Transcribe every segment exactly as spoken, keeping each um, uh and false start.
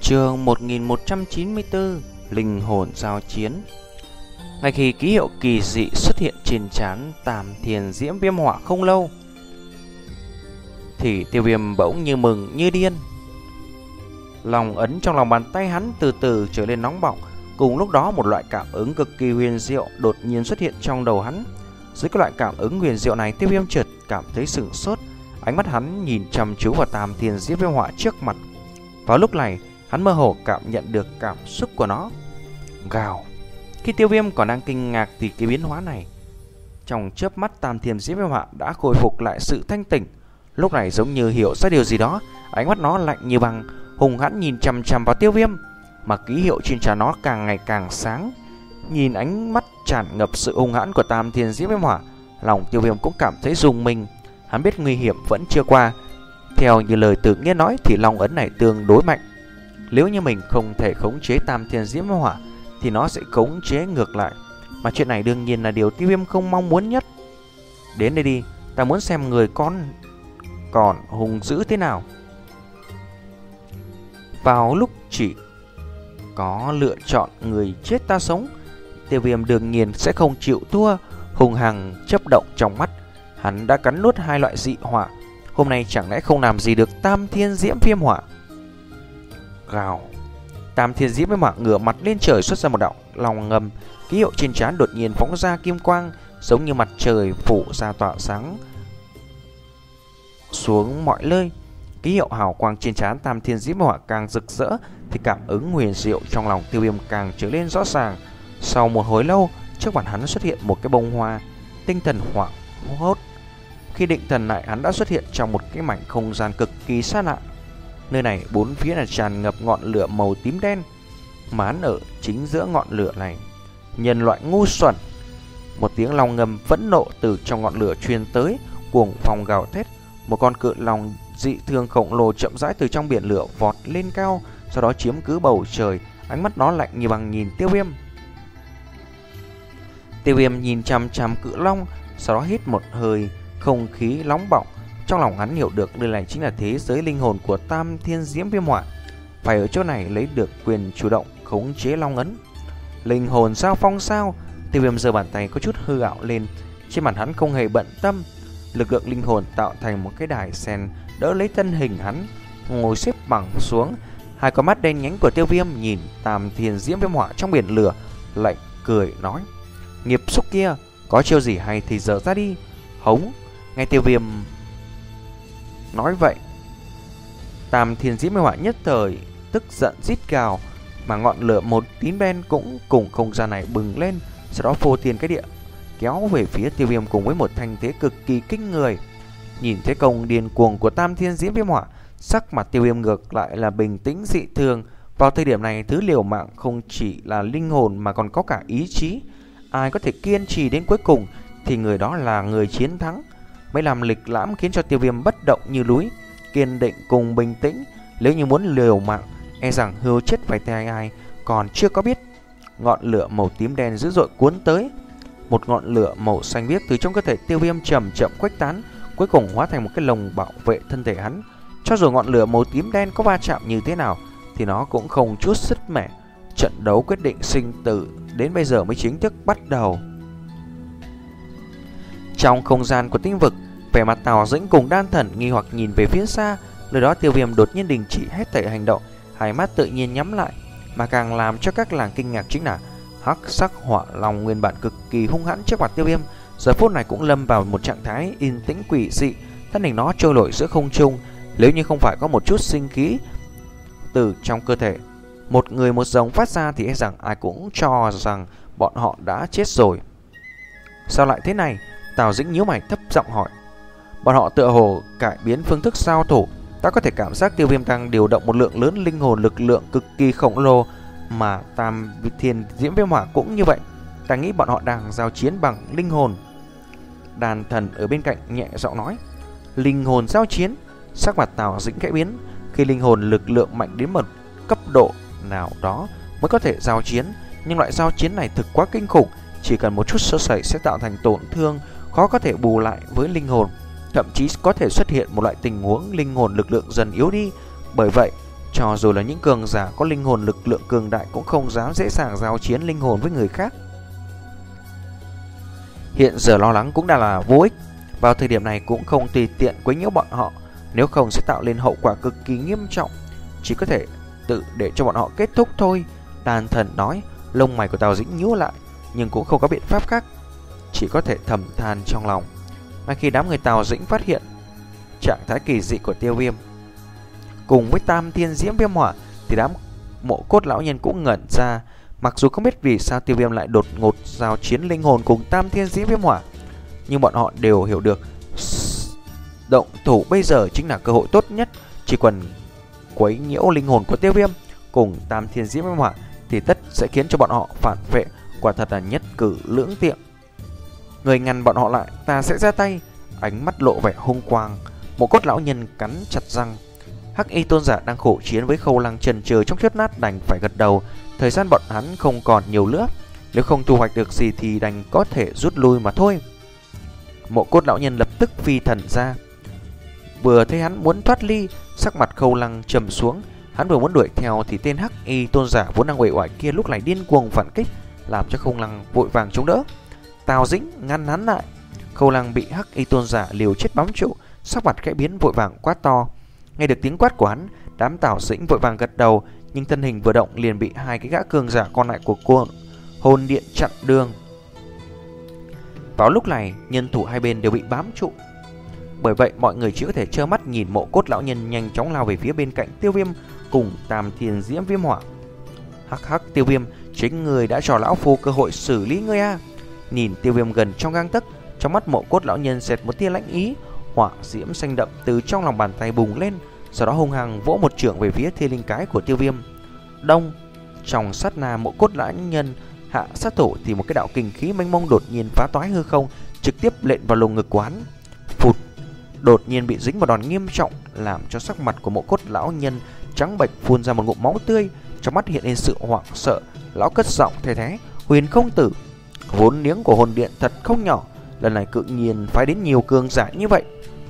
Chương một nghìn một trăm chín mươi tư, Linh hồn giao chiến. Ngay khi ký hiệu kỳ dị xuất hiện trên trán Tam Thiên Diễm Viêm Hỏa không lâu, thì Tiêu Viêm bỗng như mừng như điên. Lòng ấn trong lòng bàn tay hắn từ từ trở nên nóng bỏng. Cùng lúc đó một loại cảm ứng cực kỳ huyền diệu đột nhiên xuất hiện trong đầu hắn. Dưới cái loại cảm ứng huyền diệu này, Tiêu Viêm chợt cảm thấy sửng sốt. Ánh mắt hắn nhìn chăm chú vào Tam Thiên Diễm Viêm Hỏa trước mặt. Vào lúc này, hắn mơ hồ cảm nhận được cảm xúc của nó. Gào. Khi Tiêu Viêm còn đang kinh ngạc thì cái biến hóa này, trong chớp mắt Tam Thiên Diễm Viêm Hỏa đã khôi phục lại sự thanh tỉnh. Lúc này giống như hiểu ra điều gì đó, ánh mắt nó lạnh như băng, hung hãn nhìn chằm chằm vào Tiêu Viêm, mà ký hiệu trên trán nó càng ngày càng sáng. Nhìn ánh mắt tràn ngập sự hung hãn của Tam Thiên Diễm Viêm Hỏa, lòng Tiêu Viêm cũng cảm thấy rùng mình. Hắn biết nguy hiểm vẫn chưa qua. Theo như lời Tử Nghiên nói thì long ấn này tương đối mạnh. Nếu như mình không thể khống chế Tam Thiên Diễm Viêm Hỏa thì nó sẽ khống chế ngược lại, mà chuyện này đương nhiên là điều Tiêu Viêm không mong muốn nhất. Đến đây đi, ta muốn xem người con còn hung dữ thế nào. Vào lúc chỉ có lựa chọn người chết ta sống, Tiêu Viêm đương nhiên sẽ không chịu thua. Hùng hằng chấp động trong mắt, hắn đã cắn nuốt hai loại dị hỏa, hôm nay chẳng lẽ không làm gì được Tam Thiên Diễm Viêm Hỏa. Gào. Tam Thiên Diễm Viêm Hỏa ngửa mặt lên trời xuất ra một đạo long ngầm, ký hiệu trên trán đột nhiên phóng ra kim quang, giống như mặt trời phủ ra tỏa sáng xuống mọi nơi. Ký hiệu hào quang trên trán Tam Thiên Diễm Hỏa càng rực rỡ thì cảm ứng huyền diệu trong lòng Tiêu Viêm càng trở lên rõ ràng. Sau một hồi lâu, trước mặt hắn xuất hiện một cái bông hoa. Tinh thần hoảng hốt. Khi định thần lại, hắn đã xuất hiện trong một cái mảnh không gian cực kỳ xa lạ. Nơi này bốn phía là tràn ngập ngọn lửa màu tím đen, mà hắn ở chính giữa ngọn lửa này. Nhân loại ngu xuẩn. Một tiếng long ngầm phẫn nộ từ trong ngọn lửa truyền tới, cuồng phong gào thét. Một con cự long dị thường khổng lồ chậm rãi từ trong biển lửa vọt lên cao, sau đó chiếm cứ bầu trời. Ánh mắt nó lạnh như băng nhìn Tiêu Viêm. Tiêu Viêm nhìn chằm chằm cự long, sau đó hít một hơi không khí nóng bỏng. Trong lòng hắn hiểu được đây này chính là thế giới linh hồn của Tam Thiên Diễm Viêm Hỏa. Phải ở chỗ này lấy được quyền chủ động khống chế long ấn. Linh hồn sao phong sao? Tiêu Viêm giơ bàn tay có chút hư ảo lên. Trên mặt hắn không hề bận tâm. Lực lượng linh hồn tạo thành một cái đài sen đỡ lấy thân hình hắn, ngồi xếp bằng xuống. Hai con mắt đen nhánh của Tiêu Viêm nhìn Tam Thiên Diễm Viêm Hỏa trong biển lửa, lạnh cười nói: nghiệp xúc kia, có chiêu gì hay thì dở ra đi. Hống. Nghe Tiêu Viêm nói vậy, Tam Thiên Diễm Viêm Hỏa nhất thời tức giận rít gào, mà ngọn lửa một tím đen cũng cùng không gian này bừng lên, sau đó phô thiên cái địa kéo về phía Tiêu Viêm cùng với một thanh thế cực kỳ kinh người. Nhìn thế công điên cuồng của Tam Thiên Diễm Viêm Hỏa, sắc mặt Tiêu Viêm ngược lại là bình tĩnh dị thường. Vào thời điểm này, thứ liều mạng không chỉ là linh hồn mà còn có cả ý chí. Ai có thể kiên trì đến cuối cùng thì người đó là người chiến thắng. Mấy làm lịch lãm khiến cho Tiêu Viêm bất động như núi, kiên định cùng bình tĩnh. Nếu như muốn liều mạng, e rằng hưu chết phải tay ai còn chưa có biết. Ngọn lửa màu tím đen dữ dội cuốn tới. Một ngọn lửa màu xanh biếc từ trong cơ thể Tiêu Viêm chậm chậm khuếch tán, cuối cùng hóa thành một cái lồng bảo vệ thân thể hắn. Cho dù ngọn lửa màu tím đen có va chạm như thế nào thì nó cũng không chút sứt mẻ. Trận đấu quyết định sinh tử đến bây giờ mới chính thức bắt đầu. Trong không gian của tinh vực, vẻ mặt Tào Dĩnh cùng Đan Thần nghi hoặc nhìn về phía xa. Nơi đó Tiêu Viêm đột nhiên đình chỉ hết thảy hành động, hai mắt tự nhiên nhắm lại. Mà càng làm cho các làng kinh ngạc chính là hắc sắc hỏa long nguyên bản cực kỳ hung hãn trước mặt Tiêu Viêm, giờ phút này cũng lâm vào một trạng thái yên tĩnh quỷ dị. Thân hình nó trôi nổi giữa không trung, nếu như không phải có một chút sinh khí từ trong cơ thể một người một giống phát ra thì e rằng ai cũng cho rằng bọn họ đã chết rồi. Sao lại thế này? Tào Dĩnh nhíu mày thấp giọng hỏi. Bọn họ tựa hồ cải biến phương thức giao thủ. Ta có thể cảm giác Tiêu Viêm đang điều động một lượng lớn linh hồn lực lượng cực kỳ khổng lồ, mà Tam Thiên Diễm Viêm Hỏa cũng như vậy. Ta nghĩ bọn họ đang giao chiến bằng linh hồn. Đàn Thần ở bên cạnh nhẹ giọng nói. Linh hồn giao chiến? Sắc mặt Tào Dĩnh khẽ biến. Khi linh hồn lực lượng mạnh đến một cấp độ nào đó mới có thể giao chiến, nhưng loại giao chiến này thực quá kinh khủng. Chỉ cần một chút sơ sẩy sẽ tạo thành tổn thương khó có thể bù lại với linh hồn. Thậm chí có thể xuất hiện một loại tình huống linh hồn lực lượng dần yếu đi. Bởi vậy Cho dù là những cường giả có linh hồn lực lượng cường đại cũng không dám dễ dàng giao chiến linh hồn với người khác. Hiện giờ lo lắng cũng đã là vô ích. Vào thời điểm này cũng không tùy tiện quấy nhiễu bọn họ, nếu không sẽ tạo lên hậu quả cực kỳ nghiêm trọng. Chỉ có thể tự để cho bọn họ kết thúc thôi. Đan Thần nói. Lông mày của Tào Dĩnh nhíu lại, nhưng cũng không có biện pháp khác, chỉ có thể thầm than trong lòng. Ngay khi đám người Tào Dĩnh phát hiện trạng thái kỳ dị của Tiêu Viêm cùng với Tam Thiên Diễm Viêm Hỏa, thì đám Mộ Cốt lão nhân cũng ngẩn ra. Mặc dù không biết vì sao Tiêu Viêm lại đột ngột giao chiến linh hồn cùng Tam Thiên Diễm Viêm Hỏa, nhưng bọn họ đều hiểu được động thủ bây giờ chính là cơ hội tốt nhất. Chỉ cần quấy nhiễu linh hồn của Tiêu Viêm cùng Tam Thiên Diễm Viêm Hỏa thì tất sẽ khiến cho bọn họ phản vệ. Quả thật là nhất cử lưỡng tiện. Người ngăn bọn họ lại, ta sẽ ra tay. Ánh mắt lộ vẻ hung quang. Mộ Cốt lão nhân cắn chặt răng. Hắc Y tôn giả đang khổ chiến với Khâu Lăng chần chừ trong chớp nát đành phải gật đầu. Thời gian bọn hắn không còn nhiều nữa, nếu không thu hoạch được gì thì đành có thể rút lui mà thôi. Mộ Cốt lão nhân lập tức phi thần ra. Vừa thấy hắn muốn thoát ly, sắc mặt Khâu Lăng trầm xuống. Hắn vừa muốn đuổi theo thì tên Hắc Y tôn giả vốn đang uể oải kia lúc này điên cuồng phản kích, làm cho Khâu Lăng vội vàng chống đỡ. Tào Dĩnh ngăn hắn lại. Khâu Lăng bị Hắc Y tôn giả liều chết bám trụ, sắc mặt khẽ biến vội vàng quát to. Nghe được tiếng quát của hắn, đám Tào Dĩnh vội vàng gật đầu, nhưng thân hình vừa động liền bị hai cái gã cường giả còn lại của cô Hồn Điện chặn đường. Vào lúc này, nhân thủ hai bên đều bị bám trụ. Bởi vậy mọi người chỉ có thể trơ mắt nhìn Mộ Cốt lão nhân nhanh chóng lao về phía bên cạnh Tiêu Viêm cùng Tam Thiên Diễm Viêm Hỏa. Hắc hắc, Tiêu Viêm, chính người đã cho lão phu cơ hội xử lý ngươi a. Nhìn Tiêu Viêm gần trong gang tấc, trong mắt Mộ Cốt lão nhân xẹt một tia lãnh ý. Hỏa diễm xanh đậm từ trong lòng bàn tay bùng lên, sau đó hung hăng vỗ một chưởng về phía thiên linh cái của Tiêu Viêm. Đông. Trong sát na Mộ Cốt lão nhân hạ sát thủ thì một cái đạo kình khí mênh mông đột nhiên phá toái hư không, trực tiếp lệnh vào lồng ngực của hắn. Phụt. Đột nhiên bị dính vào đòn nghiêm trọng, làm cho sắc mặt của Mộ Cốt lão nhân trắng bệch, phun ra một ngụm máu tươi. Trong mắt hiện lên sự hoảng sợ, lão cất giọng thề thé: Huyền Không Tử, vốn liếng của hồn điện thật không nhỏ, lần này cự nhiên phái đến nhiều cường giả như vậy.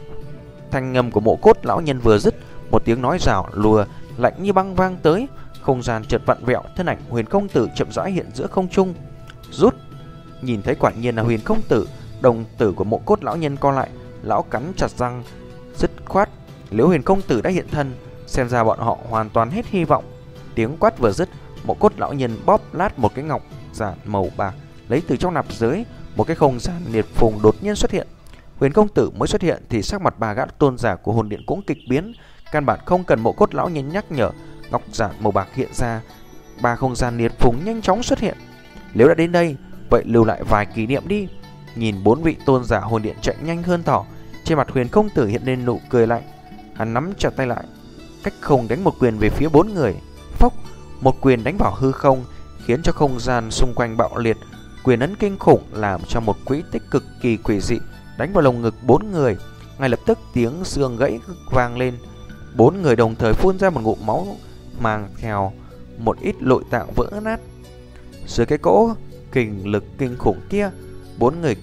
Thanh ngầm của Mộ Cốt lão nhân vừa dứt, một tiếng nói rào lùa lạnh như băng vang tới, không gian chợt vặn vẹo, thân ảnh Huyền Không Tử chậm rãi hiện giữa không trung. Rút. Nhìn thấy quả nhiên là Huyền Không Tử, đồng tử của Mộ Cốt lão nhân co lại, lão cắn chặt răng, dứt khoát: Nếu Huyền Không Tử đã hiện thân, xem ra bọn họ hoàn toàn hết hy vọng. Tiếng quát vừa dứt, Mộ Cốt lão nhân bóp lát một cái ngọc giản màu bạc, lấy từ trong nạp giới, một cái không gian liệt phùng đột nhiên xuất hiện. Huyền Công Tử mới xuất hiện thì sắc mặt ba gã tôn giả của hồn điện cũng kịch biến. Căn bản không cần Mộ Cốt lão nhân nhắc nhở, ngọc giản màu bạc hiện ra, ba không gian liệt phùng nhanh chóng xuất hiện. Nếu đã đến đây, vậy lưu lại vài kỷ niệm đi. Nhìn bốn vị tôn giả hồn điện chạy nhanh hơn thỏ, trên mặt Huyền Công Tử hiện lên nụ cười lạnh. Hắn nắm chặt tay lại, cách không đánh một quyền về phía bốn người. Phốc, một quyền đánh vào hư không, khiến cho không gian xung quanh bạo liệt. Quyền ấn kinh khủng làm cho một quỹ tích cực kỳ quỷ dị đánh vào lồng ngực bốn người. Ngay lập tức tiếng xương gãy vang lên, bốn người đồng thời phun ra một ngụm máu, mang theo một ít nội tạng vỡ nát. Dưới cái cỗ kình lực kinh khủng kia, bốn người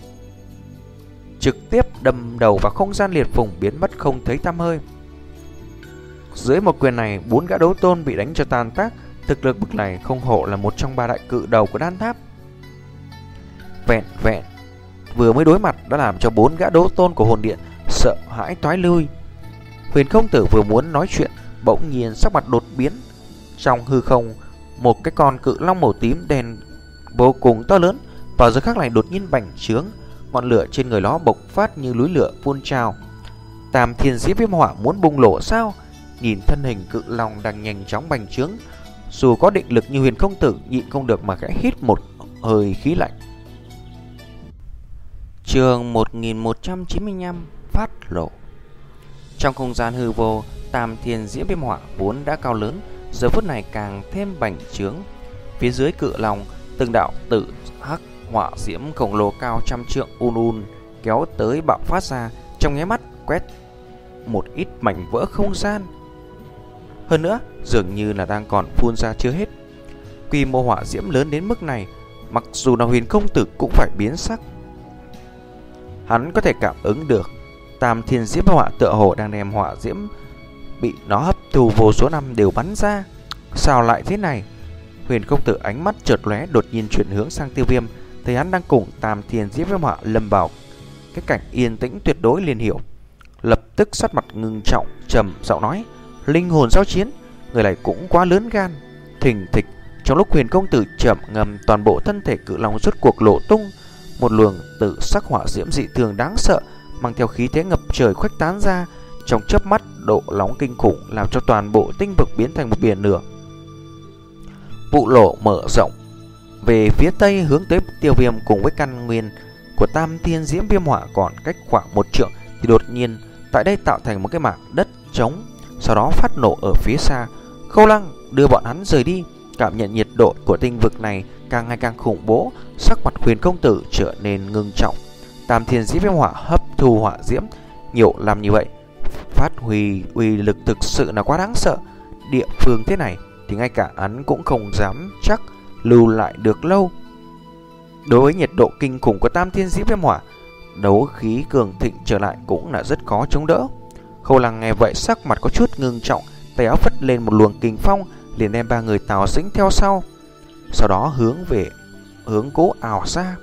trực tiếp đâm đầu vào không gian liệt phùng, biến mất không thấy tăm hơi. Dưới một quyền này, bốn gã đấu tôn bị đánh cho tan tác. Thực lực bậc này không hổ là một trong ba đại cự đầu của đan tháp. Vẹn vẹn vừa mới đối mặt đã làm cho bốn gã đấu tôn của hồn điện sợ hãi toái lui. Huyền Không Tử vừa muốn nói chuyện, bỗng nhiên sắc mặt đột biến. Trong hư không, một cái con cự long màu tím đen vô cùng to lớn vào giờ khắc này đột nhiên bành trướng, ngọn lửa trên người nó bộc phát như núi lửa phun trào. Tam Thiên Diễm Viêm Hỏa muốn bùng nổ sao? Nhìn thân hình cự long đang nhanh chóng bành trướng, dù có định lực như Huyền Không Tử nhịn không được mà khẽ hít một hơi khí lạnh. Chương một nghìn một trăm chín mươi lăm phát lộ. Trong không gian hư vô, Tam Thiên Diễm Viêm Hỏa vốn đã cao lớn, giờ phút này càng thêm bành trướng. Phía dưới cự long, từng đạo tự hắc hỏa diễm khổng lồ cao trăm trượng un un kéo tới bạo phát ra, trong nháy mắt quét một ít mảnh vỡ không gian. Hơn nữa, dường như là đang còn phun ra chưa hết. Quy mô hỏa diễm lớn đến mức này, mặc dù là Huyền Công Tử cũng phải biến sắc. Hắn có thể cảm ứng được Tam Thiên Diễm Hỏa tựa hồ đang đem hỏa diễm bị nó hấp thù vô số năm đều bắn ra. Sao lại thế này? Huyền công tử ánh mắt chợt lóe, đột nhiên chuyển hướng sang Tiêu Viêm, thấy hắn đang cùng Tam Thiên Diễm Viêm Họa lâm vào cái cảnh yên tĩnh tuyệt đối, liền hiểu. Lập tức sắc mặt ngưng trọng, trầm giọng nói: linh hồn giao chiến, người này cũng quá lớn gan. Thình thịch, trong lúc Huyền công tử chậm ngầm, toàn bộ thân thể cự long rốt cuộc lộ tung, một luồng tự sắc hỏa diễm dị thường đáng sợ mang theo khí thế ngập trời khuếch tán ra, trong chớp mắt độ nóng kinh khủng làm cho toàn bộ tinh vực biến thành một biển lửa. Vụ lộ mở rộng về phía tây hướng tới Tiêu Viêm cùng với căn nguyên của Tam Thiên Diễm Viêm Họa còn cách khoảng một trượng, thì đột nhiên tại đây tạo thành một cái mảng đất trống, sau đó phát nổ ở phía xa. Khâu Lăng đưa bọn hắn rời đi. Cảm nhận nhiệt độ của tinh vực này càng ngày càng khủng bố, sắc mặt Huyền công tử trở nên ngưng trọng. Tam Thiên Diễm Viêm Họa hấp thu hỏa diễm nhiều làm như vậy, phát huy uy lực thực sự là quá đáng sợ. Địa phương thế này thì ngay cả hắn cũng không dám chắc lưu lại được lâu. Đối với nhiệt độ kinh khủng của Tam Thiên Diễm Viêm Hỏa, đấu khí cường thịnh trở lại cũng là rất khó chống đỡ. Khâu Lăng nghe vậy sắc mặt có chút ngưng trọng, tay áo phất lên một luồng kình phong, liền đem ba người Tào Dĩnh theo sau, sau đó hướng về hướng Cố ảo ra.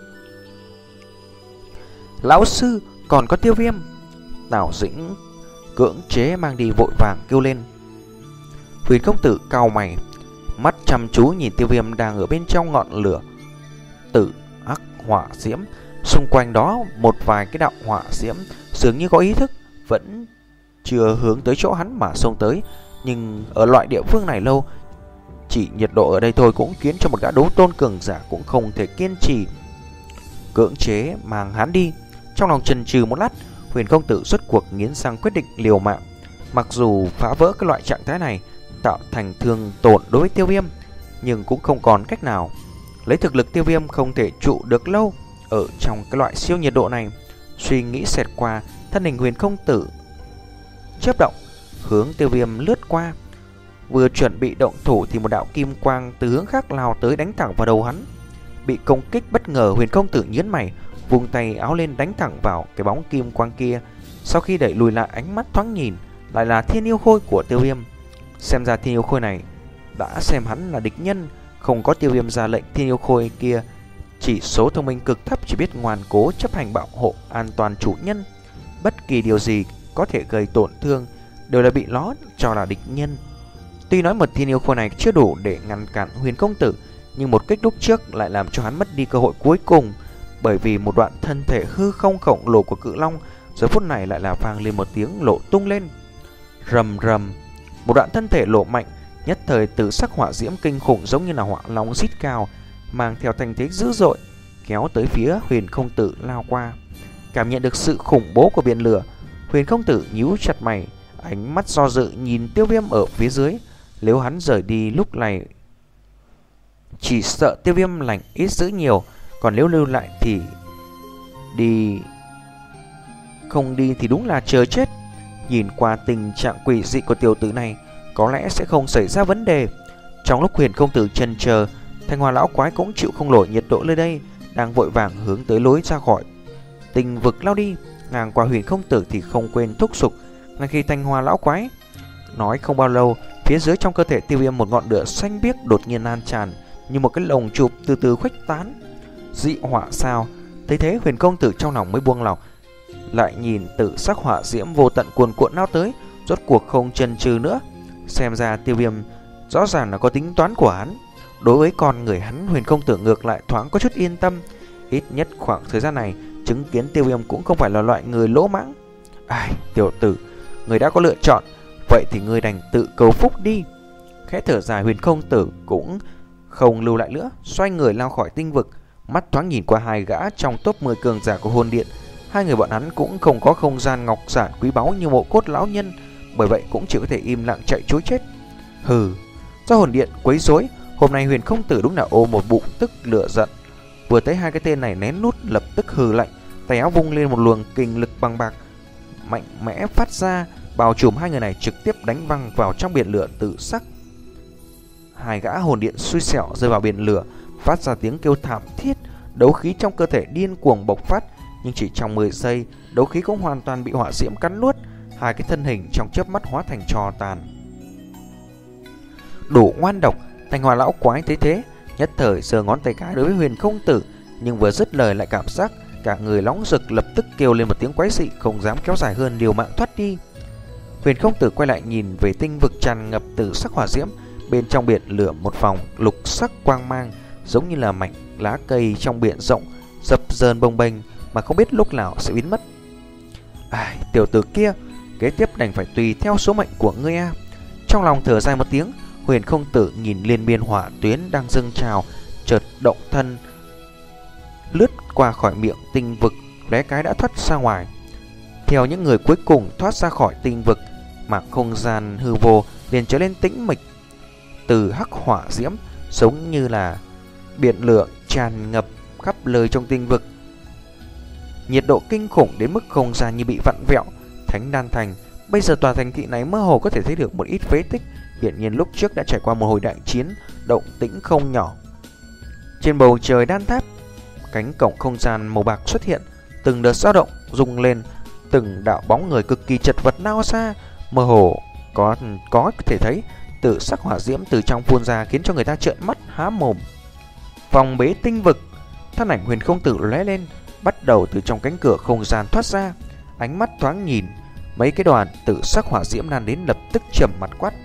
Lão sư, còn có Tiêu Viêm. Tào Dĩnh cưỡng chế mang đi vội vàng kêu lên. Huyền công tử cau mày, mắt chăm chú nhìn Tiêu Viêm đang ở bên trong ngọn lửa tử ác hỏa diễm. Xung quanh đó một vài cái đạo hỏa diễm dường như có ý thức, vẫn chưa hướng tới chỗ hắn mà xông tới. Nhưng ở loại địa phương này lâu, chỉ nhiệt độ ở đây thôi cũng khiến cho một gã đấu tôn cường giả cũng không thể kiên trì. Cưỡng chế mang hắn đi. Trong lòng chần chừ một lát, Huyền công tử rốt cuộc nghiến răng quyết định liều mạng. Mặc dù phá vỡ cái loại trạng thái này tạo thành thương tổn đối với Tiêu Viêm, nhưng cũng không còn cách nào. Lấy thực lực Tiêu Viêm không thể trụ được lâu ở trong cái loại siêu nhiệt độ này. Suy nghĩ xẹt qua, thân hình Huyền công tử chớp động hướng Tiêu Viêm lướt qua. Vừa chuẩn bị động thủ thì một đạo kim quang từ hướng khác lao tới đánh thẳng vào đầu hắn. Bị công kích bất ngờ, Huyền công tử nhướng mày, vung tay áo lên đánh thẳng vào cái bóng kim quang kia. Sau khi đẩy lùi lại, ánh mắt thoáng nhìn lại là Thiên Yêu Khôi của Tiêu Viêm. Xem ra Thiên Yêu Khôi này đã xem hắn là địch nhân. Không có Tiêu Viêm ra lệnh, Thiên Yêu Khôi kia chỉ số thông minh cực thấp, chỉ biết ngoan cố chấp hành bảo hộ an toàn chủ nhân. Bất kỳ điều gì có thể gây tổn thương đều là bị nó cho là địch nhân. Tuy nói một Thiên Yêu Khôi này chưa đủ để ngăn cản Huyền công tử, nhưng một kích lúc trước lại làm cho hắn mất đi cơ hội cuối cùng. Bởi vì một đoạn thân thể hư không khổng lồ của cự long giờ phút này lại là vang lên một tiếng lộ tung lên. Rầm rầm, một đoạn thân thể lộ mạnh, nhất thời từ sắc hỏa diễm kinh khủng giống như là hỏa long rít cao, mang theo thanh thế dữ dội kéo tới phía Huyền công tử lao qua. Cảm nhận được sự khủng bố của biển lửa, Huyền công tử nhíu chặt mày, ánh mắt do dự nhìn Tiêu Viêm ở phía dưới. Nếu hắn rời đi lúc này, chỉ sợ Tiêu Viêm lành ít dữ nhiều, còn nếu lưu lại thì đi, không đi thì đúng là chờ chết. Nhìn qua tình trạng quỷ dị của tiểu tử này, có lẽ sẽ không xảy ra vấn đề. Trong lúc Huyền công tử chần chờ, Thanh Hoa lão quái cũng chịu không nổi nhiệt độ nơi đây, đang vội vàng hướng tới lối ra khỏi tình vực lao đi. Ngang qua Huyền công tử thì không quên thúc giục. Ngay khi Thanh Hoa lão quái nói không bao lâu, phía dưới trong cơ thể Tiêu Viêm một ngọn lửa xanh biếc đột nhiên lan tràn, như một cái lồng chụp từ từ khuếch tán. Dị hỏa sao? Thấy thế, Huyền công tử trong lòng mới buông lỏng, lại nhìn tự sắc hỏa diễm vô tận cuồn cuộn lao tới, rốt cuộc không chần chừ nữa. Xem ra Tiêu Viêm rõ ràng là có tính toán của hắn. Đối với con người hắn, Huyền công tử ngược lại thoáng có chút yên tâm. Ít nhất khoảng thời gian này, chứng kiến Tiêu Viêm cũng không phải là loại người lỗ mãng. Ai, tiểu tử, người đã có lựa chọn, vậy thì người đành tự cầu phúc đi. Khẽ thở dài, Huyền công tử cũng không lưu lại nữa, xoay người lao khỏi tinh vực. Mắt thoáng nhìn qua hai gã trong top mười cường giả của hồn điện. Hai người bọn hắn cũng không có không gian ngọc giản quý báu như Mộ Cốt lão nhân, bởi vậy cũng chỉ có thể im lặng chạy trối chết. Hừ, do hồn điện quấy rối, hôm nay Huyền công tử đúng là ôm một bụng tức lửa giận. Vừa thấy hai cái tên này nén nút, lập tức hừ lạnh, tay áo vung lên một luồng kình lực bằng bạc mạnh mẽ phát ra, bao trùm hai người này, trực tiếp đánh văng vào trong biển lửa tự sắc. Hai gã hồn điện xui xẻo rơi vào biển lửa, phát ra tiếng kêu thảm thiết, đấu khí trong cơ thể điên cuồng bộc phát. Nhưng chỉ trong mười giây, đấu khí cũng hoàn toàn bị hỏa diễm cắn nuốt, hai cái thân hình trong chớp mắt hóa thành tro tàn. Đủ ngoan độc. Thanh Hoa lão quái thấy thế, nhất thời giơ ngón tay cái đối với Huyền Không Tử, nhưng vừa dứt lời lại cảm giác cả người nóng rực, lập tức kêu lên một tiếng quái dị, không dám kéo dài hơn, liều mạng thoát đi. Huyền Không Tử quay lại nhìn về tinh vực tràn ngập tử sắc hỏa diễm, bên trong biển lửa một vòng lục sắc quang mang, giống như là mảnh lá cây trong biển rộng dập dờn bồng bềnh mà không biết lúc nào sẽ biến mất. Ai, tiểu tử kia, kế tiếp đành phải tùy theo số mệnh của ngươi a. Trong lòng thở dài một tiếng, Huyền Không Tử nhìn liên miên hỏa tuyến đang dâng trào, chợt động thân lướt qua khỏi miệng tinh vực, lóe cái đã thoát ra ngoài. Theo những người cuối cùng thoát ra khỏi tinh vực, mà không gian hư vô liền trở lên tĩnh mịch. Từ hắc hỏa diễm giống như là biển lửa tràn ngập khắp nơi trong tinh vực, nhiệt độ kinh khủng đến mức không gian như bị vặn vẹo. Thánh Đan Thành, bây giờ tòa thành thị này mơ hồ có thể thấy được một ít phế tích, hiển nhiên lúc trước đã trải qua một hồi đại chiến, động tĩnh không nhỏ. Trên bầu trời đan tháp, cánh cổng không gian màu bạc xuất hiện, từng đợt dao động rung lên, từng đạo bóng người cực kỳ chật vật nao xa, mơ hồ có có thể thấy tự sắc hỏa diễm từ trong phun ra, khiến cho người ta trợn mắt há mồm. Vòng bế tinh vực, thân ảnh Huyền Không Tử lóe lên, bắt đầu từ trong cánh cửa không gian thoát ra, ánh mắt thoáng nhìn mấy cái đoàn tự sắc hỏa diễm lan đến, lập tức trầm mặt quát.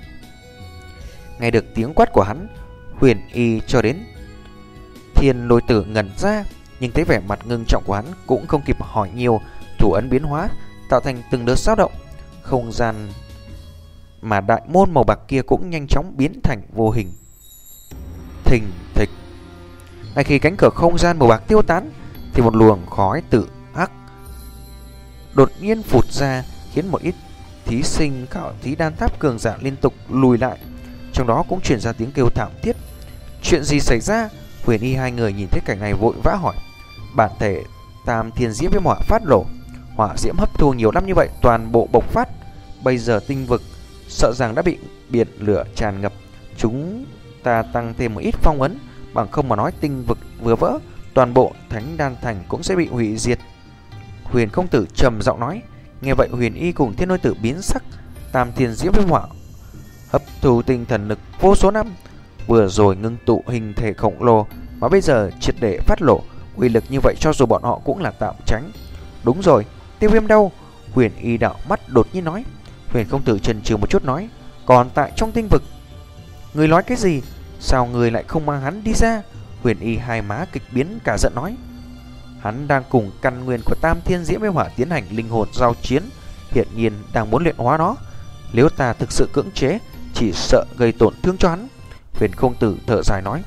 Nghe được tiếng quát của hắn, Huyền Y cho đến Thiên Lôi Tử ngẩn ra, nhưng thấy vẻ mặt ngưng trọng của hắn cũng không kịp hỏi nhiều, thủ ấn biến hóa tạo thành từng đợt dao động không gian, mà đại môn màu bạc kia cũng nhanh chóng biến thành vô hình. Thình thịch. Ngay khi cánh cửa không gian màu bạc tiêu tán, thì một luồng khói tự hắc đột nhiên phụt ra, khiến một ít thí sinh khảo thí đan tháp cường giả liên tục lùi lại, trong đó cũng truyền ra tiếng kêu thảm thiết. Chuyện gì xảy ra? Huyền Y hai người nhìn thấy cảnh này vội vã hỏi. Bản thể Tam Thiên Diễm Viêm Hỏa phát nổ, hỏa diễm hấp thu nhiều năm như vậy toàn bộ bộc phát, bây giờ tinh vực sợ rằng đã bị biển lửa tràn ngập. Chúng ta tăng thêm một ít phong ấn, bằng không mà nói tinh vực vừa vỡ, toàn bộ Thánh Đan Thành cũng sẽ bị hủy diệt. Huyền Không Tử trầm giọng nói. Nghe vậy Huyền Y cùng Thiên Lôi Tử biến sắc. Tam Thiên Diễm Viêm Hỏa hấp thu tinh thần lực vô số năm, vừa rồi ngưng tụ hình thể khổng lồ, mà bây giờ triệt để phát lộ, uy lực như vậy cho dù bọn họ cũng là tạm tránh. Đúng rồi, Tiêu Viêm đâu? Huyền Y đạo mắt đột nhiên nói. Huyền Không Tử chần chừ một chút nói. Còn tại trong tinh vực. Người nói cái gì? Sao người lại không mang hắn đi ra? Huyền Y hai má kịch biến cả giận nói. Hắn đang cùng căn nguyên của Tam Thiên Diễm Viêm Hỏa tiến hành linh hồn giao chiến, hiện nhiên đang muốn luyện hóa nó. Nếu ta thực sự cưỡng chế, chỉ sợ gây tổn thương cho hắn. Huyền Không Tử thở dài nói.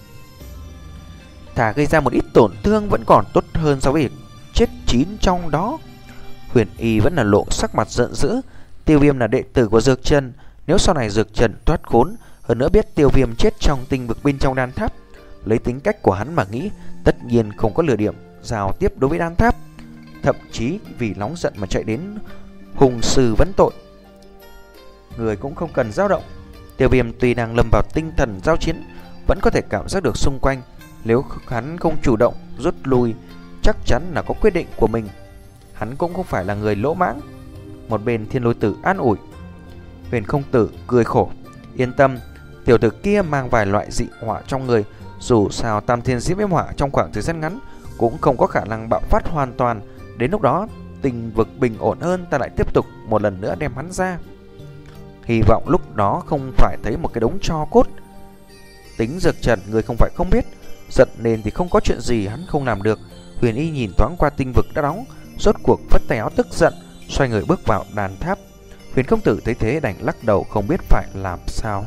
Thà gây ra một ít tổn thương vẫn còn tốt hơn so với việc chết chín trong đó. Huyền Y vẫn là lộ sắc mặt giận dữ. Tiêu Viêm là đệ tử của Dược Trần, nếu sau này Dược Trần thoát khốn, hơn nữa biết Tiêu Viêm chết trong tinh vực bên trong đan tháp, lấy tính cách của hắn mà nghĩ, tất nhiên không có lừa điểm giao tiếp đối với đan tháp, thậm chí vì nóng giận mà chạy đến hùng sư vấn tội. Người cũng không cần dao động. Tiêu Viêm tuy đang lâm vào tinh thần giao chiến, vẫn có thể cảm giác được xung quanh. Nếu hắn không chủ động rút lui, chắc chắn là có quyết định của mình. Hắn cũng không phải là người lỗ mãng. Một bên Thiên Lôi Tử an ủi. Huyền Không Tử cười khổ. Yên tâm, tiểu tử kia mang vài loại dị hỏa trong người, dù sao Tam Thiên Diễm Viêm Hỏa trong khoảng thời gian ngắn cũng không có khả năng bạo phát hoàn toàn. Đến lúc đó tình vực bình ổn hơn, ta lại tiếp tục một lần nữa đem hắn ra. Hy vọng lúc đó không phải thấy một cái đống tro cốt. Tính Dược Trần người không phải không biết, giận nên thì không có chuyện gì hắn không làm được. Huyền Y nhìn thoáng qua tinh vực đã đóng, rốt cuộc phất tay áo tức giận, xoay người bước vào đàn tháp. Huyền Không Tử thấy thế đành lắc đầu không biết phải làm sao.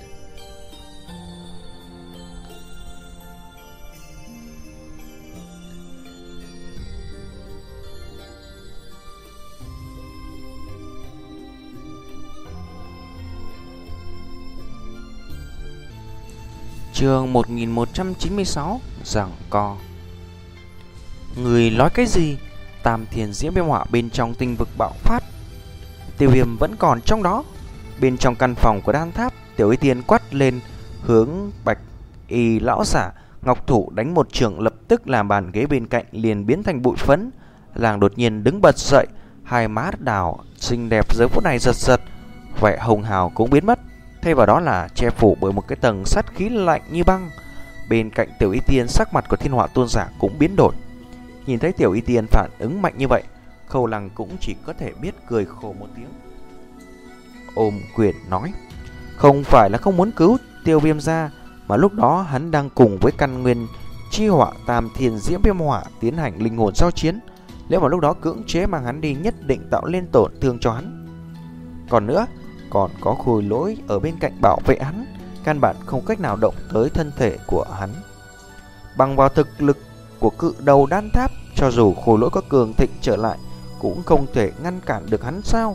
Chương một nghìn một trăm chín mươi sáu, giằng co. Người nói cái gì? Tam Thiên Diễm Viêm Hỏa bên trong tinh vực bạo phát, Tiêu Viêm vẫn còn trong đó. Bên trong căn phòng của đan tháp, Tiểu Y Tiên quát lên hướng Bạch Y lão giả. Ngọc thủ đánh một trường, lập tức làm bàn ghế bên cạnh liền biến thành bụi phấn. Làng đột nhiên đứng bật dậy, hai má đào xinh đẹp giờ phút này giật giật, vẻ hồng hào cũng biến mất. thay vào đó là che phủ bởi một cái tầng sát khí lạnh như băng. Bên cạnh Tiểu Y Tiên, sắc mặt của Thiên Họa Tôn giả cũng biến đổi. Nhìn thấy Tiểu Y Tiên phản ứng mạnh như vậy, Khâu Lăng cũng chỉ có thể biết cười khổ một tiếng, ôm quyền nói: không phải là không muốn cứu Tiêu Viêm ra, mà lúc đó hắn đang cùng với căn nguyên chi họa Tam Thiên Diễm Viêm Hỏa tiến hành linh hồn giao chiến. Nếu mà lúc đó cưỡng chế mang hắn đi, nhất định tạo lên tổn thương cho hắn. Còn nữa, còn có Khôi Lỗi ở bên cạnh bảo vệ hắn, căn bản không cách nào động tới thân thể của hắn. Bằng vào thực lực của cự đầu đan tháp, cho dù Khôi Lỗi có cường thịnh trở lại cũng không thể ngăn cản được hắn sao?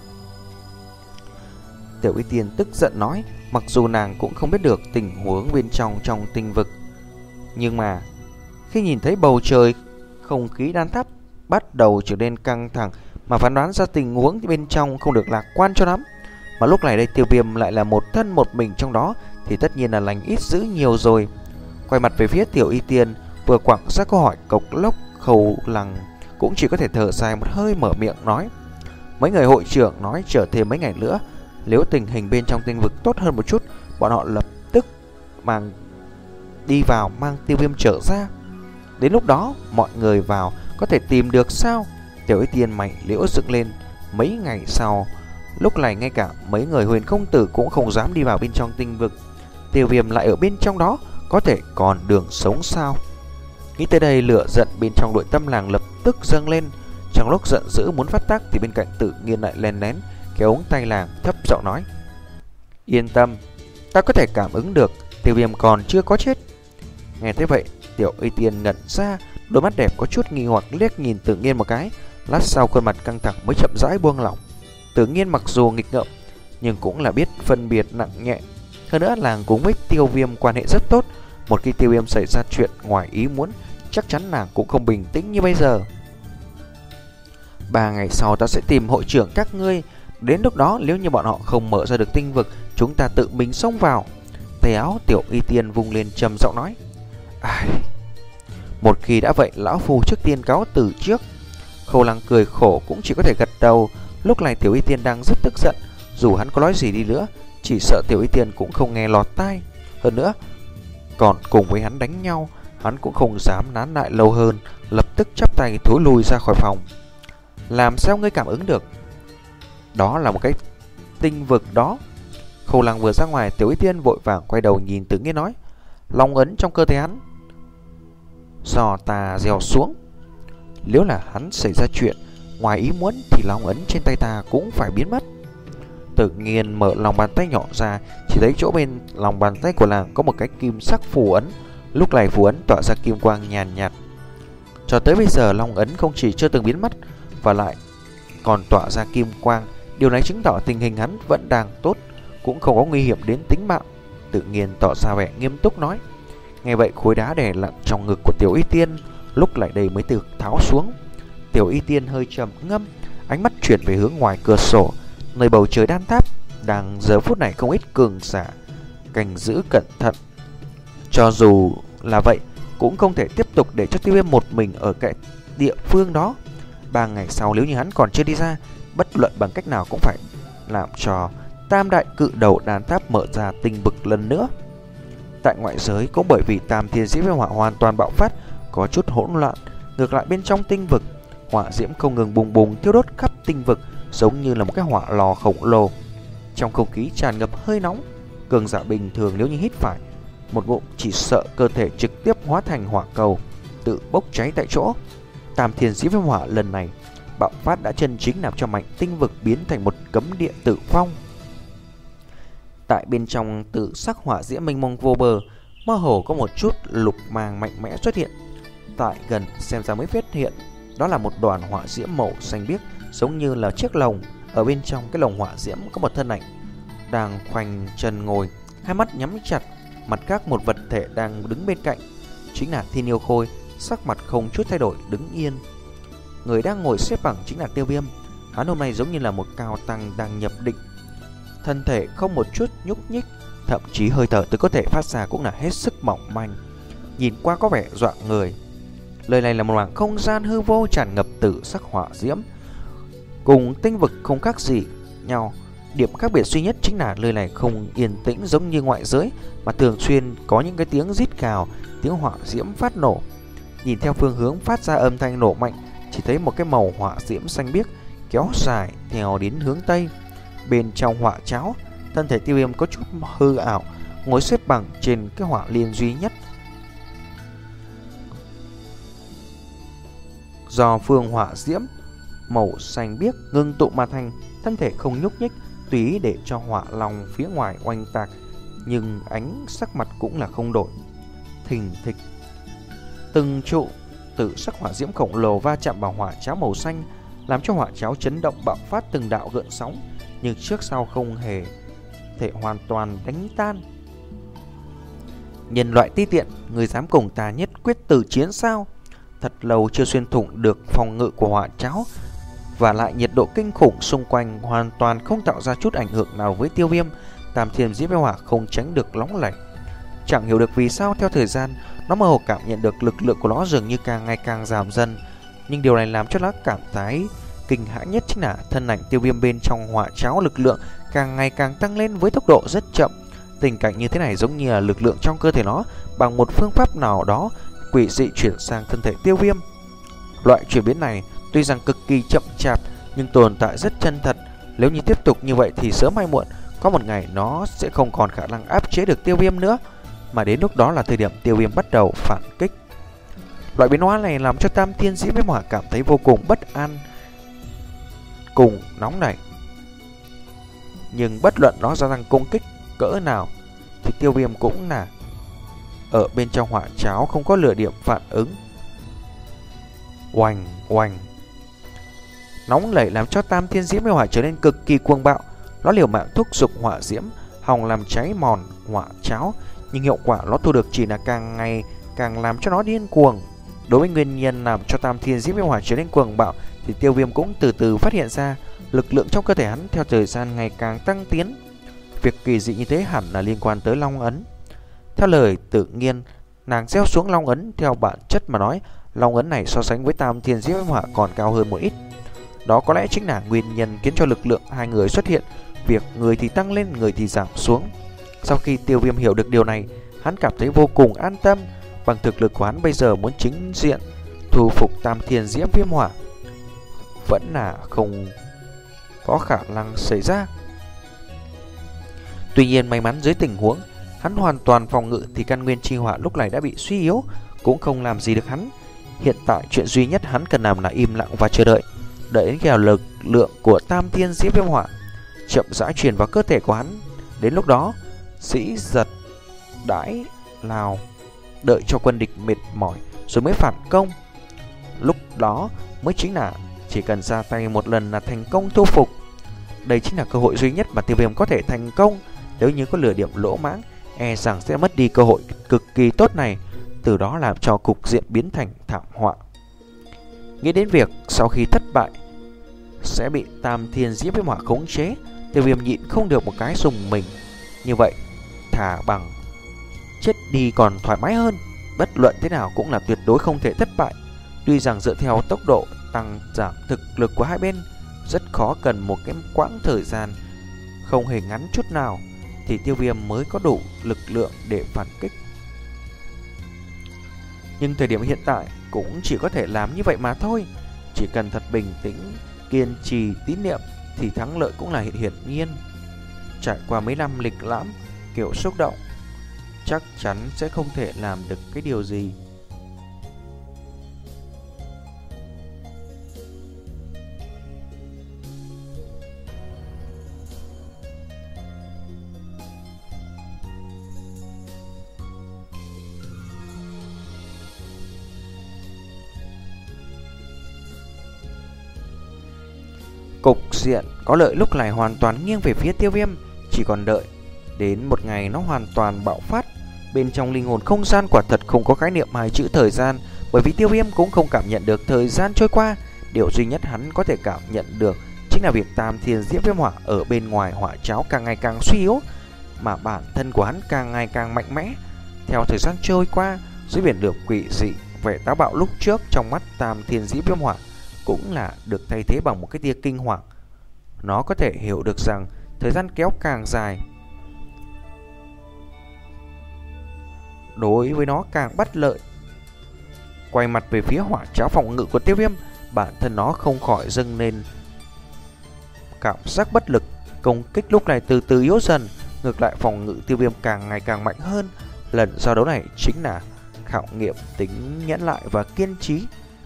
Tiểu Y Tiên tức giận nói, mặc dù nàng cũng không biết được tình huống bên trong trong tinh vực, nhưng mà khi nhìn thấy bầu trời không khí đan tháp bắt đầu trở nên căng thẳng, mà phán đoán ra tình huống bên trong không được lạc quan cho lắm. Mà lúc này đây Tiêu Viêm lại là một thân một mình trong đó, thì tất nhiên là lành ít dữ nhiều rồi. Quay mặt về phía Tiểu Y Tiên, vừa quẳng ra câu hỏi cộc lốc, Khâu Lăng cũng chỉ có thể thở dài một hơi, mở miệng nói: mấy người hội trưởng nói chờ thêm mấy ngày nữa, nếu tình hình bên trong tinh vực tốt hơn một chút, bọn họ lập tức mang đi vào mang Tiêu Viêm trở ra. Đến lúc đó mọi người vào có thể tìm được sao? Tiểu Y Tiên mày liễu dựng lên. Mấy ngày sau, lúc này ngay cả mấy người Huyền Công Tử cũng không dám đi vào bên trong tinh vực. Tiêu Viêm lại ở bên trong đó, có thể còn đường sống sao? Nghĩ tới đây, lửa giận bên trong nội tâm làng lập tức dâng lên. Trong lúc giận dữ muốn phát tác thì bên cạnh Tự Nhiên lại len lén kéo ống tay làng, thấp giọng nói: yên tâm, ta có thể cảm ứng được Tiêu Viêm còn chưa có chết. Nghe thế vậy, Tiểu Y Tiên ngẩn ra, đôi mắt đẹp có chút nghi hoặc liếc nhìn Tự Nhiên một cái. Lát sau khuôn mặt căng thẳng mới chậm rãi buông lỏng. Tự Nhiên mặc dù nghịch ngợm nhưng cũng là biết phân biệt nặng nhẹ. Hơn nữa làng cũng với Tiêu Viêm quan hệ rất tốt. Một khi Tiêu Viêm xảy ra chuyện ngoài ý muốn, chắc chắn nàng cũng không bình tĩnh như bây giờ. Ba ngày sau ta sẽ tìm hội trưởng các ngươi. Đến lúc đó nếu như bọn họ không mở ra được tinh vực, chúng ta tự mình xông vào. Tay áo Tiểu Y Tiên vung lên trầm giọng nói: ai... một khi đã vậy, lão phu trước tiên cáo từ trước. Khâu Lăng cười khổ cũng chỉ có thể gật đầu. Lúc này Tiểu Y Tiên đang rất tức giận, dù hắn có nói gì đi nữa, chỉ sợ Tiểu Y Tiên cũng không nghe lọt tai. Hơn nữa, còn cùng với hắn đánh nhau, hắn cũng không dám nán lại lâu hơn, lập tức chắp tay thối lui ra khỏi phòng. Làm sao ngươi cảm ứng được? Đó là một cái tinh vực đó. Khâu Lăng vừa ra ngoài, Tiểu Y Tiên vội vàng quay đầu nhìn Tự Nhiên nói: long ấn trong cơ thể hắn do ta gieo xuống, nếu là hắn xảy ra chuyện ngoài ý muốn thì long ấn trên tay ta cũng phải biến mất. Tự Nhiên mở lòng bàn tay nhỏ ra, chỉ thấy chỗ bên lòng bàn tay của làng có một cái kim sắc phù ấn. Lúc này phù ấn tỏa ra kim quang nhàn nhạt. Cho tới bây giờ long ấn không chỉ chưa từng biến mất, và lại còn tỏa ra kim quang. Điều này chứng tỏ tình hình hắn vẫn đang tốt, cũng không có nguy hiểm đến tính mạng. Tự Nhiên tỏ ra vẻ nghiêm túc nói. Nghe vậy, khối đá đè lặng trong ngực của Tiểu Y Tiên lúc lại đây mới được tháo xuống. Tiểu Y Tiên hơi trầm ngâm, ánh mắt chuyển về hướng ngoài cửa sổ, nơi bầu trời đan tháp đang giờ phút này không ít cường giả canh giữ cẩn thận. Cho dù là vậy, cũng không thể tiếp tục để cho Tiêu Viêm một mình ở cái địa phương đó. Ba ngày sau nếu như hắn còn chưa đi ra, bất luận bằng cách nào cũng phải làm cho tam đại cự đầu đan tháp mở ra tinh vực lần nữa. Tại ngoại giới cũng bởi vì Tam Thiên Diễm Viêm Hỏa hoàn toàn bạo phát, có chút hỗn loạn. Ngược lại bên trong tinh vực, hỏa diễm không ngừng bùng bùng thiêu đốt khắp tinh vực, giống như là một cái hỏa lò khổng lồ. Trong không khí tràn ngập hơi nóng, cường giả bình thường nếu như hít phải một ngụm chỉ sợ cơ thể trực tiếp hóa thành hỏa cầu, tự bốc cháy tại chỗ. Tam Thiên Diễm Viêm Hỏa lần này bạo phát đã chân chính làm cho mảnh tinh vực biến thành một cấm địa tử phong. Tại bên trong tự sắc hỏa diễm mênh mông vô bờ, mơ hồ có một chút lục màng mạnh mẽ xuất hiện. Tại gần xem ra mới phát hiện, đó là một đoàn hỏa diễm màu xanh biếc, giống như là chiếc lồng. Ở bên trong cái lồng hỏa diễm có một thân ảnh đang khoanh chân ngồi, hai mắt nhắm chặt. Mặt khác một vật thể đang đứng bên cạnh, chính là Thiên Yêu Khôi, sắc mặt không chút thay đổi đứng yên. Người đang ngồi xếp bằng chính là Tiêu Viêm. Hắn hôm nay giống như là một cao tăng đang nhập định, thân thể không một chút nhúc nhích, thậm chí hơi thở từ cơ thể phát ra cũng là hết sức mỏng manh, nhìn qua có vẻ dọa người. Lời này là một mảng không gian hư vô tràn ngập tử sắc hỏa diễm, cùng tinh vực không khác gì nhau. Điểm khác biệt duy nhất chính là nơi này không yên tĩnh giống như ngoại giới, mà thường xuyên có những cái tiếng rít gào, tiếng hỏa diễm phát nổ. Nhìn theo phương hướng phát ra âm thanh nổ mạnh, chỉ thấy một cái màu hỏa diễm xanh biếc kéo dài theo đến hướng tây. Bên trong hỏa cháo, thân thể Tiêu Viêm có chút hư ảo, ngồi xếp bằng trên cái hỏa liên duy nhất do phương hỏa diễm màu xanh biếc ngưng tụ mà thành. Thân thể không nhúc nhích, tùy ý để cho hỏa long phía ngoài oanh tạc, nhưng ánh sắc mặt cũng là không đổi. Thình thịch, từng trụ tự sắc hỏa diễm khổng lồ va chạm vào hỏa cháo màu xanh, làm cho hỏa cháo chấn động bạo phát từng đạo gợn sóng, nhưng trước sau không hề thể hoàn toàn đánh tan. Nhân loại ti tiện, người dám cùng ta nhất quyết tử chiến sao? Thật lâu chưa xuyên thủng được phòng ngự của hỏa cháo, và lại nhiệt độ kinh khủng xung quanh hoàn toàn không tạo ra chút ảnh hưởng nào với Tiêu Viêm. Tam Thiên Diễm Viêm Hỏa không tránh được nóng lạnh. Chẳng hiểu được vì sao theo thời gian, nó mơ hồ cảm nhận được lực lượng của nó dường như càng ngày càng giảm dần. Nhưng điều này làm cho nó cảm thấy kinh hãi nhất chính là thân ảnh Tiêu Viêm bên trong hỏa cháo lực lượng càng ngày càng tăng lên với tốc độ rất chậm. Tình cảnh như thế này giống như là lực lượng trong cơ thể nó bằng một phương pháp nào đó quỷ dị chuyển sang thân thể Tiêu Viêm. Loại chuyển biến này tuy rằng cực kỳ chậm chạp nhưng tồn tại rất chân thật. Nếu như tiếp tục như vậy thì sớm hay muộn có một ngày nó sẽ không còn khả năng áp chế được Tiêu Viêm nữa, mà đến lúc đó là thời điểm Tiêu Viêm bắt đầu phản kích. Loại biến hóa này làm cho Tam Thiên Diễm Viêm Hỏa cảm thấy vô cùng bất an cùng nóng nảy. Nhưng bất luận nó gia tăng công kích cỡ nào thì Tiêu Viêm cũng là ở bên trong hỏa cháo không có lửa điểm phản ứng. Oanh oanh, nóng nảy làm cho Tam Thiên Diễm Viêm Hỏa trở nên cực kỳ cuồng bạo. Nó liều mạng thúc giục hỏa diễm hòng làm cháy mòn hỏa cháo, nhưng hiệu quả nó thu được chỉ là càng ngày càng làm cho nó điên cuồng. Đối với nguyên nhân làm cho Tam Thiên Diễm Viêm Hỏa trở nên cuồng bạo thì Tiêu Viêm cũng từ từ phát hiện ra lực lượng trong cơ thể hắn theo thời gian ngày càng tăng tiến. Việc kỳ dị như thế hẳn là liên quan tới Long Ấn. Theo lời Tự Nhiên, nàng gieo xuống Long Ấn, theo bản chất mà nói, Long Ấn này so sánh với Tam Thiên Diễm Viêm Hỏa còn cao hơn một ít. Đó có lẽ chính là nguyên nhân khiến cho lực lượng hai người xuất hiện việc người thì tăng lên, người thì giảm xuống. Sau khi Tiêu Viêm hiểu được điều này, hắn cảm thấy vô cùng an tâm. Bằng thực lực của hắn bây giờ muốn chính diện thu phục Tam Thiên Diễm Viêm Hỏa vẫn là không có khả năng xảy ra. Tuy nhiên may mắn dưới tình huống hắn hoàn toàn phòng ngự thì căn nguyên chi hỏa lúc này đã bị suy yếu, cũng không làm gì được hắn. Hiện tại chuyện duy nhất hắn cần làm là im lặng và chờ đợi, đợi đến khi lực lượng của Tam Thiên Diễm Viêm Hỏa chậm rãi truyền vào cơ thể của hắn. Đến lúc đó sĩ giật đãi lào, đợi cho quân địch mệt mỏi rồi mới phản công. Lúc đó mới chính là chỉ cần ra tay một lần là thành công thu phục. Đây chính là cơ hội duy nhất mà Tiêu Viêm có thể thành công. Nếu như có lửa điểm lỗ mãng, e rằng sẽ mất đi cơ hội cực kỳ tốt này, từ đó làm cho cục diện biến thành thảm họa. Nghĩ đến việc sau khi thất bại sẽ bị Tam Thiên Diễm Viêm Hỏa khống chế, Tiêu Viêm nhịn không được một cái dùng mình. Như vậy thả bằng chết đi còn thoải mái hơn. Bất luận thế nào cũng là tuyệt đối không thể thất bại. Tuy rằng dựa theo tốc độ tăng giảm thực lực của hai bên rất khó, cần một cái quãng thời gian không hề ngắn chút nào thì Tiêu Viêm mới có đủ lực lượng để phản kích. Nhưng thời điểm hiện tại cũng chỉ có thể làm như vậy mà thôi. Chỉ cần thật bình tĩnh, kiên trì tín niệm thì thắng lợi cũng là hiện hiển nhiên. Trải qua mấy năm lịch lãm kiểu xúc động, chắc chắn sẽ không thể làm được cái điều gì. Cục diện có lợi lúc này hoàn toàn nghiêng về phía Tiêu Viêm. Chỉ còn đợi đến một ngày nó hoàn toàn bạo phát. Bên trong linh hồn không gian quả thật không có khái niệm hai chữ thời gian, bởi vì Tiêu Viêm cũng không cảm nhận được thời gian trôi qua. Điều duy nhất hắn có thể cảm nhận được chính là việc Tam Thiên Diễm Viêm Hỏa ở bên ngoài hỏa cháo càng ngày càng suy yếu, mà bản thân của hắn càng ngày càng mạnh mẽ. Theo thời gian trôi qua, dưới biển lửa quỷ dị, vẻ táo bạo lúc trước trong mắt Tam Thiên Diễm Viêm Hỏa cũng là được thay thế bằng một cái tia kinh hoàng. Nó có thể hiểu được rằng thời gian kéo càng dài, đối với nó càng bất lợi. Quay mặt về phía hỏa cháo phòng ngự của Tiêu Viêm, bản thân nó không khỏi dâng lên cảm giác bất lực. Công kích lúc này từ từ yếu dần, ngược lại phòng ngự Tiêu Viêm càng ngày càng mạnh hơn. Lần giao đấu này chính là khảo nghiệm tính nhẫn lại và kiên trì.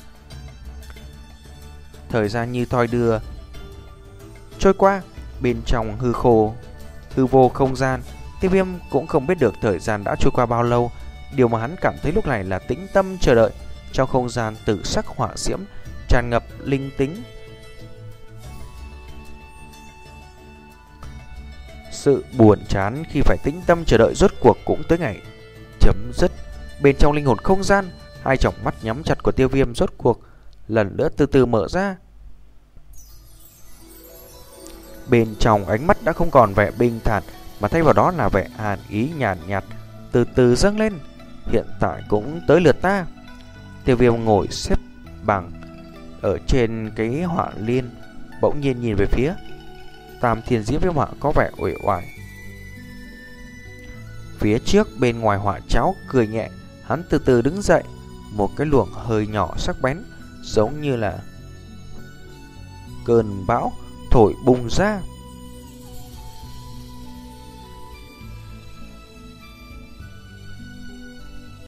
Thời gian như thoi đưa trôi qua, bên trong hư khô hư vô không gian, Tiêu Viêm cũng không biết được thời gian đã trôi qua bao lâu. Điều mà hắn cảm thấy lúc này là tĩnh tâm chờ đợi. Trong không gian tử sắc hỏa diễm tràn ngập linh tính. Sự buồn chán khi phải tĩnh tâm chờ đợi rốt cuộc cũng tới ngày chấm dứt. Bên trong linh hồn không gian, hai tròng mắt nhắm chặt của Tiêu Viêm rốt cuộc lần nữa từ từ mở ra. Bên trong ánh mắt đã không còn vẻ bình thản, mà thay vào đó là vẻ hàn ý nhàn nhạt, nhạt từ từ dâng lên. Hiện tại cũng tới lượt ta. Tiêu Viêm ngồi xếp bằng ở trên cái hỏa liên, bỗng nhiên nhìn về phía Tam Thiên Diễm Viêm Hỏa có vẻ uể oải. Phía trước bên ngoài hỏa cháo cười nhẹ, hắn từ từ đứng dậy, một cái luồng hơi nhỏ sắc bén giống như là cơn bão thổi bùng ra.